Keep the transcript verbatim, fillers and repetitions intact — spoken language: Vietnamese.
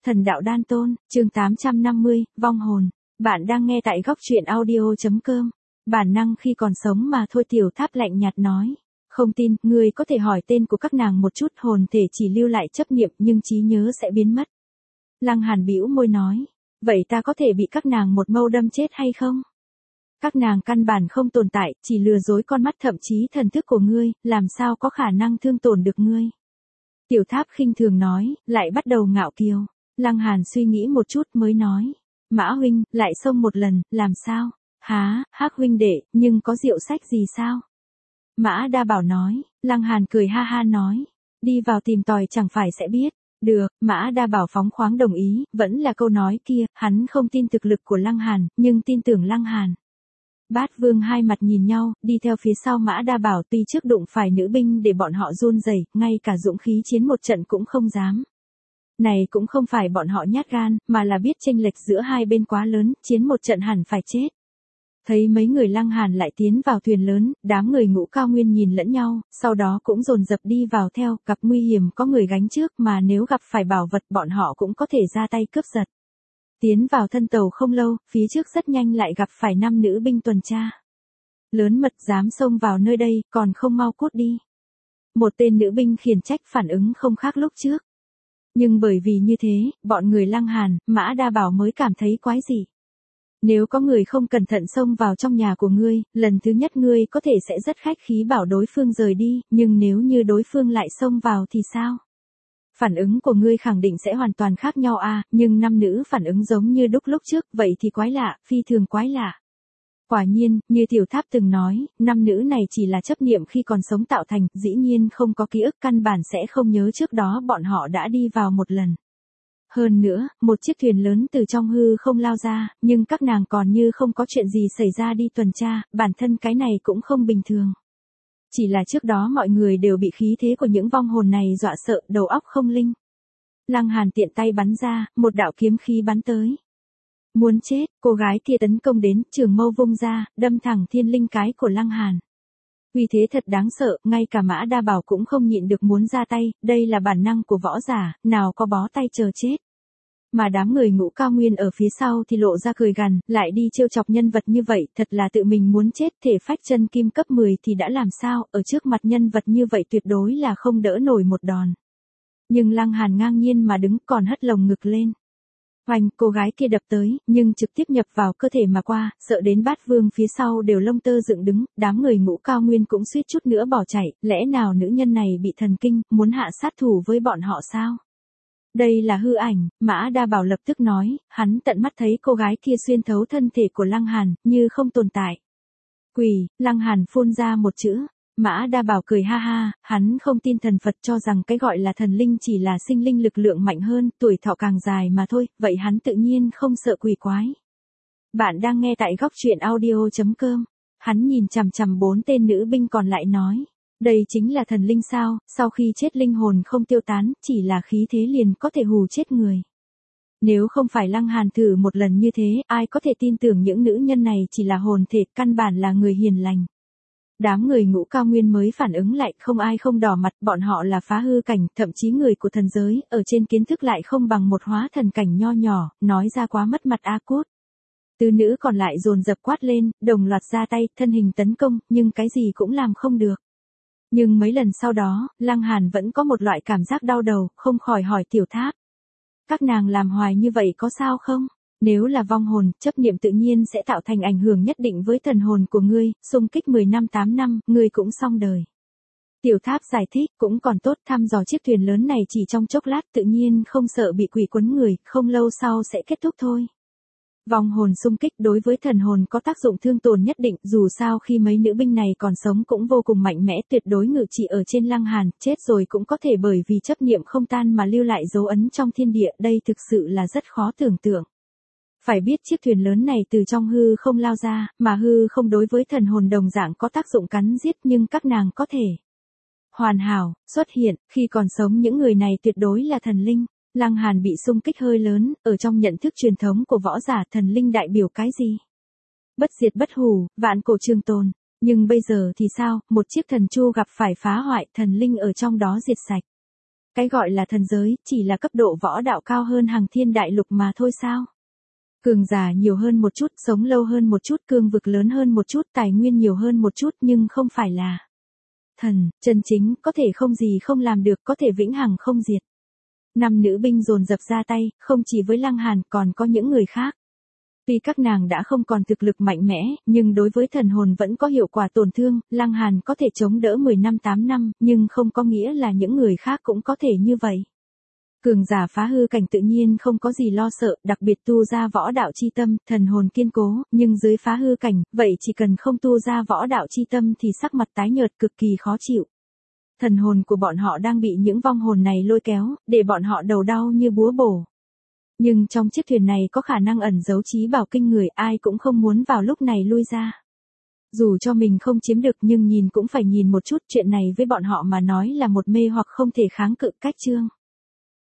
Thần đạo đan tôn, chương tám trăm năm mươi, vong hồn. Bạn đang nghe tại góc truyện audio.com. Bản năng khi còn sống mà thôi. Tiểu Tháp lạnh nhạt nói. Không tin, ngươi có thể hỏi tên của các nàng một chút. Hồn thể chỉ lưu lại chấp niệm nhưng trí nhớ sẽ biến mất. Lăng Hàn bĩu môi nói. Vậy ta có thể bị các nàng một mâu đâm chết hay không? Các nàng căn bản không tồn tại, chỉ lừa dối con mắt thậm chí thần thức của ngươi, làm sao có khả năng thương tổn được ngươi? Tiểu Tháp khinh thường nói, lại bắt đầu ngạo kiều. Lăng Hàn suy nghĩ một chút mới nói. Mã huynh, lại xông một lần, làm sao? Há, Hắc huynh đệ, nhưng có rượu sách gì sao? Mã Đa Bảo nói. Lăng Hàn cười ha ha nói. Đi vào tìm tòi chẳng phải sẽ biết. Được, Mã Đa Bảo phóng khoáng đồng ý, vẫn là câu nói kia, hắn không tin thực lực của Lăng Hàn, nhưng tin tưởng Lăng Hàn. Bát Vương hai mặt nhìn nhau, đi theo phía sau Mã Đa Bảo, tuy trước đụng phải nữ binh để bọn họ run rẩy, ngay cả dũng khí chiến một trận cũng không dám. Này cũng không phải bọn họ nhát gan, mà là biết chênh lệch giữa hai bên quá lớn, chiến một trận hẳn phải chết. Thấy mấy người Lăng Hàn lại tiến vào thuyền lớn, đám người Ngũ Cao Nguyên nhìn lẫn nhau, sau đó cũng dồn dập đi vào theo, gặp nguy hiểm có người gánh trước, mà nếu gặp phải bảo vật bọn họ cũng có thể ra tay cướp giật. Tiến vào thân tàu không lâu, phía trước rất nhanh lại gặp phải năm nữ binh tuần tra. Lớn mật dám xông vào nơi đây, còn không mau cút đi. Một tên nữ binh khiển trách phản ứng không khác lúc trước. Nhưng bởi vì như thế, bọn người Lăng Hàn, Mã Đa Bảo mới cảm thấy quái dị. Nếu có người không cẩn thận xông vào trong nhà của ngươi, lần thứ nhất ngươi có thể sẽ rất khách khí bảo đối phương rời đi, nhưng nếu như đối phương lại xông vào thì sao? Phản ứng của ngươi khẳng định sẽ hoàn toàn khác nhau à, nhưng năm nữ phản ứng giống như đúc lúc trước, vậy thì quái lạ, phi thường quái lạ. Quả nhiên, như Tiểu Tháp từng nói, năm nữ này chỉ là chấp niệm khi còn sống tạo thành, dĩ nhiên không có ký ức, căn bản sẽ không nhớ trước đó bọn họ đã đi vào một lần. Hơn nữa, một chiếc thuyền lớn từ trong hư không lao ra, nhưng các nàng còn như không có chuyện gì xảy ra đi tuần tra, bản thân cái này cũng không bình thường. Chỉ là trước đó mọi người đều bị khí thế của những vong hồn này dọa sợ, đầu óc không linh. Lăng Hàn tiện tay bắn ra, một đạo kiếm khí bắn tới. Muốn chết, cô gái kia tấn công đến, trường mâu vung ra, đâm thẳng thiên linh cái của Lăng Hàn. Uy thế thật đáng sợ, ngay cả Mã Đa Bảo cũng không nhịn được muốn ra tay, đây là bản năng của võ giả, nào có bó tay chờ chết. Mà đám người Ngũ Cao Nguyên ở phía sau thì lộ ra cười gằn, lại đi trêu chọc nhân vật như vậy, thật là tự mình muốn chết. Thể phách chân kim cấp mười thì đã làm sao, ở trước mặt nhân vật như vậy tuyệt đối là không đỡ nổi một đòn. Nhưng Lăng Hàn ngang nhiên mà đứng, còn hất lồng ngực lên. Hoành, cô gái kia đập tới, nhưng trực tiếp nhập vào cơ thể mà qua, sợ đến Bát Vương phía sau đều lông tơ dựng đứng, đám người Ngũ Cao Nguyên cũng suýt chút nữa bỏ chạy, lẽ nào nữ nhân này bị thần kinh, muốn hạ sát thủ với bọn họ sao? Đây là hư ảnh, Mã Đa Bảo lập tức nói, hắn tận mắt thấy cô gái kia xuyên thấu thân thể của Lăng Hàn, như không tồn tại. Quỷ, Lăng Hàn phun ra một chữ. Mã Đa Bảo cười ha ha, hắn không tin thần Phật, cho rằng cái gọi là thần linh chỉ là sinh linh lực lượng mạnh hơn, tuổi thọ càng dài mà thôi, vậy hắn tự nhiên không sợ quỷ quái. Bạn đang nghe tại góc truyện audio.com. Hắn nhìn chằm chằm bốn tên nữ binh còn lại nói. Đây chính là thần linh sao, sau khi chết linh hồn không tiêu tán, chỉ là khí thế liền có thể hù chết người. Nếu không phải Lăng Hàn thử một lần như thế, ai có thể tin tưởng những nữ nhân này chỉ là hồn thể, căn bản là người hiền lành. Đám người Ngũ Cao Nguyên mới phản ứng lại, không ai không đỏ mặt, bọn họ là phá hư cảnh, thậm chí người của thần giới, ở trên kiến thức lại không bằng một hóa thần cảnh nho nhỏ, nói ra quá mất mặt a cốt. Tứ nữ còn lại dồn dập quát lên, đồng loạt ra tay, thân hình tấn công, nhưng cái gì cũng làm không được. Nhưng mấy lần sau đó, Lăng Hàn vẫn có một loại cảm giác đau đầu, không khỏi hỏi Tiểu Tháp. Các nàng làm hoài như vậy có sao không? Nếu là vong hồn, chấp niệm tự nhiên sẽ tạo thành ảnh hưởng nhất định với thần hồn của ngươi, xung kích mười năm tám năm, ngươi cũng xong đời. Tiểu Tháp giải thích, cũng còn tốt, thăm dò chiếc thuyền lớn này chỉ trong chốc lát, tự nhiên không sợ bị quỷ quấn người, không lâu sau sẽ kết thúc thôi. Vong hồn xung kích đối với thần hồn có tác dụng thương tổn nhất định, dù sao khi mấy nữ binh này còn sống cũng vô cùng mạnh mẽ, tuyệt đối ngự trị ở trên Lăng Hàn, chết rồi cũng có thể bởi vì chấp niệm không tan mà lưu lại dấu ấn trong thiên địa, đây thực sự là rất khó tưởng tượng. Phải biết chiếc thuyền lớn này từ trong hư không lao ra, mà hư không đối với thần hồn đồng dạng có tác dụng cắn giết, nhưng các nàng có thể hoàn hảo xuất hiện, khi còn sống những người này tuyệt đối là thần linh. Lăng Hàn bị xung kích hơi lớn, ở trong nhận thức truyền thống của võ giả, thần linh đại biểu cái gì? Bất diệt bất hủ, vạn cổ trường tồn. Nhưng bây giờ thì sao, một chiếc thần chu gặp phải phá hoại, thần linh ở trong đó diệt sạch. Cái gọi là thần giới, chỉ là cấp độ võ đạo cao hơn Hằng Thiên Đại Lục mà thôi sao? Cường giả nhiều hơn một chút, sống lâu hơn một chút, cương vực lớn hơn một chút, tài nguyên nhiều hơn một chút nhưng không phải là thần, chân chính, có thể không gì không làm được, có thể vĩnh hằng không diệt. Năm nữ binh dồn dập ra tay, không chỉ với Lăng Hàn còn có những người khác. Tuy các nàng đã không còn thực lực mạnh mẽ, nhưng đối với thần hồn vẫn có hiệu quả tổn thương, Lăng Hàn có thể chống đỡ mười năm tám năm, nhưng không có nghĩa là những người khác cũng có thể như vậy. Cường giả phá hư cảnh tự nhiên không có gì lo sợ, đặc biệt tu ra võ đạo chi tâm, thần hồn kiên cố, nhưng dưới phá hư cảnh, vậy chỉ cần không tu ra võ đạo chi tâm thì sắc mặt tái nhợt cực kỳ khó chịu. Thần hồn của bọn họ đang bị những vong hồn này lôi kéo, để bọn họ đầu đau như búa bổ. Nhưng trong chiếc thuyền này có khả năng ẩn giấu trí bảo kinh người, ai cũng không muốn vào lúc này lui ra. Dù cho mình không chiếm được nhưng nhìn cũng phải nhìn một chút, chuyện này với bọn họ mà nói là một mê hoặc không thể kháng cự. Cách chương